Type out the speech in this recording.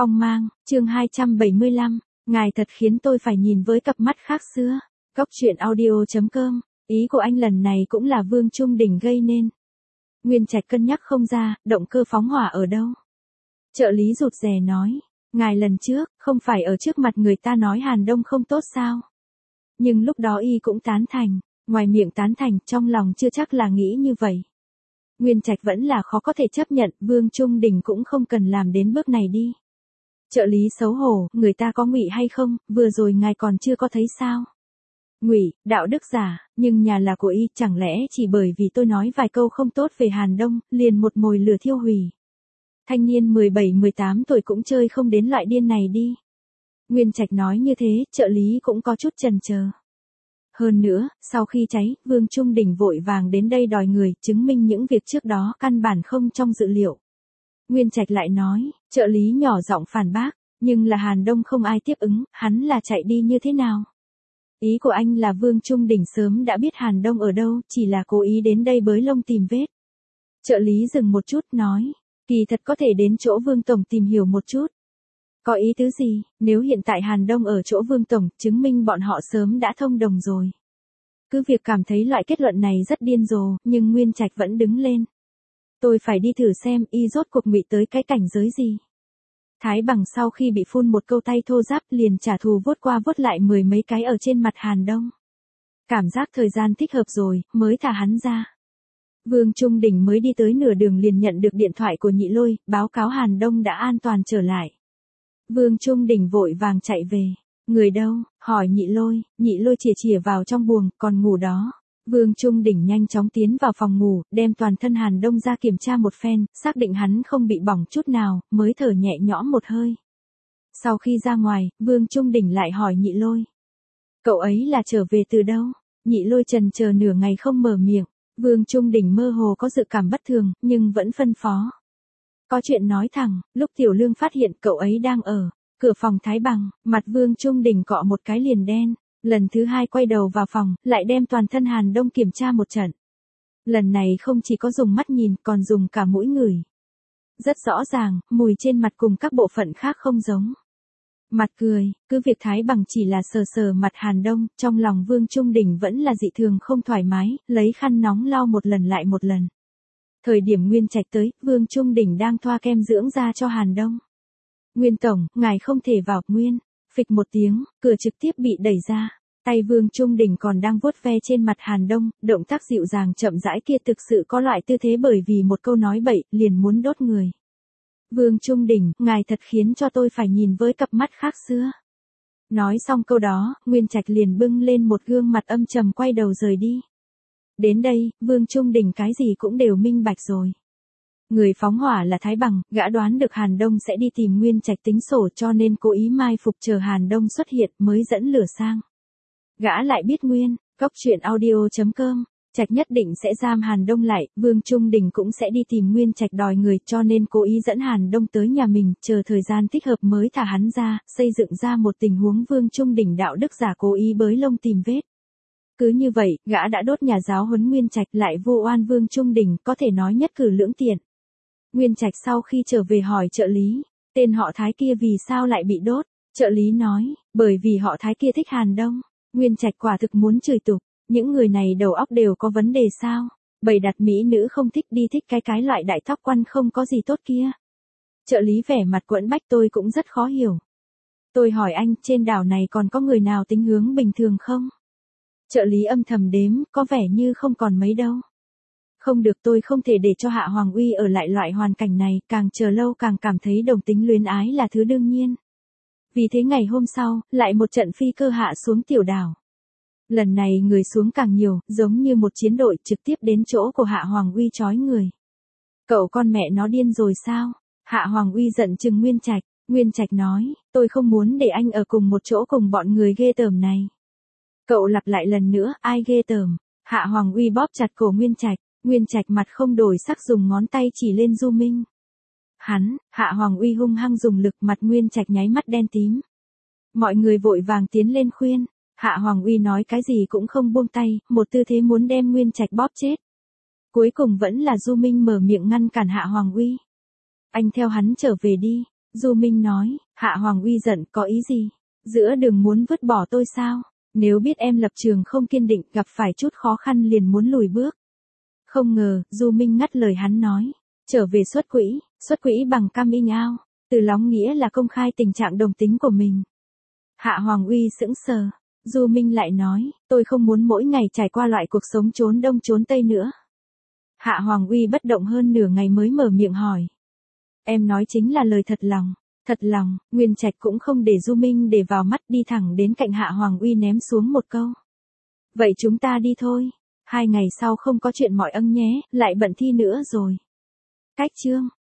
Phong mang, chương 275, ngài thật khiến tôi phải nhìn với cặp mắt khác xưa. Góc truyện audio.com, ý của anh lần này cũng là Vương Trung Đình gây nên. Nguyên Trạch cân nhắc không ra, động cơ phóng hỏa ở đâu. Trợ lý rụt rè nói, ngài lần trước, không phải ở trước mặt người ta nói Hàn Đông không tốt sao? Nhưng lúc đó y cũng tán thành, ngoài miệng tán thành, trong lòng chưa chắc là nghĩ như vậy. Nguyên Trạch vẫn là khó có thể chấp nhận, Vương Trung Đình cũng không cần làm đến bước này đi. Trợ lý xấu hổ, người ta có ngụy hay không, vừa rồi ngài còn chưa có thấy sao? Ngụy, đạo đức giả, nhưng nhà là của y, chẳng lẽ chỉ bởi vì tôi nói vài câu không tốt về Hàn Đông, liền một mồi lửa thiêu hủy. Thanh niên 17-18 tuổi cũng chơi không đến loại điên này đi. Nguyên Trạch nói như thế, trợ lý cũng có chút chần chờ. Hơn nữa, sau khi cháy, Vương Trung Đình vội vàng đến đây đòi người, chứng minh những việc trước đó căn bản không trong dự liệu. Nguyên Trạch lại nói, trợ lý nhỏ giọng phản bác, nhưng là Hàn Đông không ai tiếp ứng, hắn là chạy đi như thế nào? Ý của anh là Vương Trung Đình sớm đã biết Hàn Đông ở đâu, chỉ là cố ý đến đây bới lông tìm vết. Trợ lý dừng một chút, nói, kỳ thật có thể đến chỗ Vương Tổng tìm hiểu một chút. Có ý tứ gì, nếu hiện tại Hàn Đông ở chỗ Vương Tổng, chứng minh bọn họ sớm đã thông đồng rồi. Cứ việc cảm thấy loại kết luận này rất điên rồ, nhưng Nguyên Trạch vẫn đứng lên. Tôi phải đi thử xem y rốt cuộc ngụy tới cái cảnh giới gì. Thái Bằng sau khi bị phun một câu tay thô ráp liền trả thù vuốt qua vuốt lại 10 mấy cái ở trên mặt Hàn Đông. Cảm giác thời gian thích hợp rồi, mới thả hắn ra. Vương Trung Đình mới đi tới nửa đường liền nhận được điện thoại của Nhị Lôi, báo cáo Hàn Đông đã an toàn trở lại. Vương Trung Đình vội vàng chạy về. Người đâu? Hỏi Nhị Lôi chìa vào trong buồng, còn ngủ đó. Vương Trung Đình nhanh chóng tiến vào phòng ngủ, đem toàn thân Hàn Đông ra kiểm tra một phen, xác định hắn không bị bỏng chút nào, mới thở nhẹ nhõm một hơi. Sau khi ra ngoài, Vương Trung Đình lại hỏi Nhị Lôi. Cậu ấy là trở về từ đâu? Nhị Lôi chần chờ nửa ngày không mở miệng. Vương Trung Đình mơ hồ có dự cảm bất thường, nhưng vẫn phân phó. Có chuyện nói thẳng, lúc Tiểu Lương phát hiện cậu ấy đang ở cửa phòng Thái Bằng, mặt Vương Trung Đình cọ một cái liền đen. Lần thứ hai quay đầu vào phòng, lại đem toàn thân Hàn Đông kiểm tra một trận. Lần này không chỉ có dùng mắt nhìn, còn dùng cả mũi ngửi. Rất rõ ràng, mùi trên mặt cùng các bộ phận khác không giống. Mặt cười, cứ việc Thái Bằng chỉ là sờ sờ mặt Hàn Đông, trong lòng Vương Trung Đình vẫn là dị thường không thoải mái, lấy khăn nóng lau một lần lại một lần. Thời điểm Nguyên Trạch tới, Vương Trung Đình đang thoa kem dưỡng da cho Hàn Đông. Nguyên Tổng, ngài không thể vào, Nguyên. Phịch một tiếng, cửa trực tiếp bị đẩy ra. Tay Vương Trung Đình còn đang vuốt ve trên mặt Hàn Đông, động tác dịu dàng chậm rãi kia thực sự có loại tư thế bởi vì một câu nói bậy, liền muốn đốt người. Vương Trung Đình, ngài thật khiến cho tôi phải nhìn với cặp mắt khác xưa. Nói xong câu đó, Nguyên Trạch liền bưng lên một gương mặt âm trầm quay đầu rời đi. Đến đây, Vương Trung Đình cái gì cũng đều minh bạch rồi. Người phóng hỏa là Thái Bằng, gã đoán được Hàn Đông sẽ đi tìm Nguyên Trạch tính sổ cho nên cố ý mai phục chờ Hàn Đông xuất hiện mới dẫn lửa sang. Gã lại biết nguyên, góc truyện audio.com, Trạch nhất định sẽ giam Hàn Đông lại, Vương Trung Đình cũng sẽ đi tìm Nguyên Trạch đòi người cho nên cố ý dẫn Hàn Đông tới nhà mình, chờ thời gian thích hợp mới thả hắn ra, xây dựng ra một tình huống Vương Trung Đình đạo đức giả cố ý bới lông tìm vết. Cứ như vậy, gã đã đốt nhà giáo huấn Nguyên Trạch lại vu oan Vương Trung Đình, có thể nói nhất cử lưỡng tiện. Nguyên Trạch sau khi trở về hỏi trợ lý, tên họ Thái kia vì sao lại bị đốt? Trợ lý nói, bởi vì họ Thái kia thích Hàn Đông. Nguyên Trạch quả thực muốn chửi tục, những người này đầu óc đều có vấn đề sao? Bày đặt mỹ nữ không thích đi thích cái loại đại thóc quan không có gì tốt kia. Trợ lý vẻ mặt quẫn bách tôi cũng rất khó hiểu. Tôi hỏi anh, trên đảo này còn có người nào tính hướng bình thường không? Trợ lý âm thầm đếm, có vẻ như không còn mấy đâu. Không được, tôi không thể để cho Hạ Hoàng Uy ở lại loại hoàn cảnh này, càng chờ lâu càng cảm thấy đồng tính luyến ái là thứ đương nhiên. Vì thế ngày hôm sau, lại một trận phi cơ hạ xuống tiểu đảo. Lần này người xuống càng nhiều, giống như một chiến đội trực tiếp đến chỗ của Hạ Hoàng Uy trói người. Cậu con mẹ nó điên rồi sao? Hạ Hoàng Uy giận chừng Nguyên Trạch. Nguyên Trạch nói, tôi không muốn để anh ở cùng một chỗ cùng bọn người ghê tởm này. Cậu lặp lại lần nữa, ai ghê tởm? Hạ Hoàng Uy bóp chặt cổ Nguyên Trạch. Nguyên Trạch mặt không đổi sắc dùng ngón tay chỉ lên Du Minh. Hạ Hoàng Uy hung hăng dùng lực, mặt Nguyên Trạch nháy mắt đen tím. Mọi người vội vàng tiến lên khuyên. Hạ Hoàng Uy nói cái gì cũng không buông tay, một tư thế muốn đem Nguyên Trạch bóp chết. Cuối cùng vẫn là Du Minh mở miệng ngăn cản Hạ Hoàng Uy. Anh theo hắn trở về đi. Du Minh nói, Hạ Hoàng Uy giận có ý gì? Giữa đường muốn vứt bỏ tôi sao? Nếu biết em lập trường không kiên định, gặp phải chút khó khăn liền muốn lùi bước. Không ngờ, Du Minh ngắt lời hắn nói, trở về xuất quỹ bằng coming out, từ lóng nghĩa là công khai tình trạng đồng tính của mình. Hạ Hoàng Uy sững sờ, Du Minh lại nói, tôi không muốn mỗi ngày trải qua loại cuộc sống trốn đông trốn tây nữa. Hạ Hoàng Uy bất động hơn nửa ngày mới mở miệng hỏi. Em nói chính là lời thật lòng, Nguyên Trạch cũng không để Du Minh để vào mắt, đi thẳng đến cạnh Hạ Hoàng Uy ném xuống một câu. Vậy chúng ta đi thôi, 2 ngày sau không có chuyện mọi ân nhé, lại bận thi nữa rồi. Cách chương.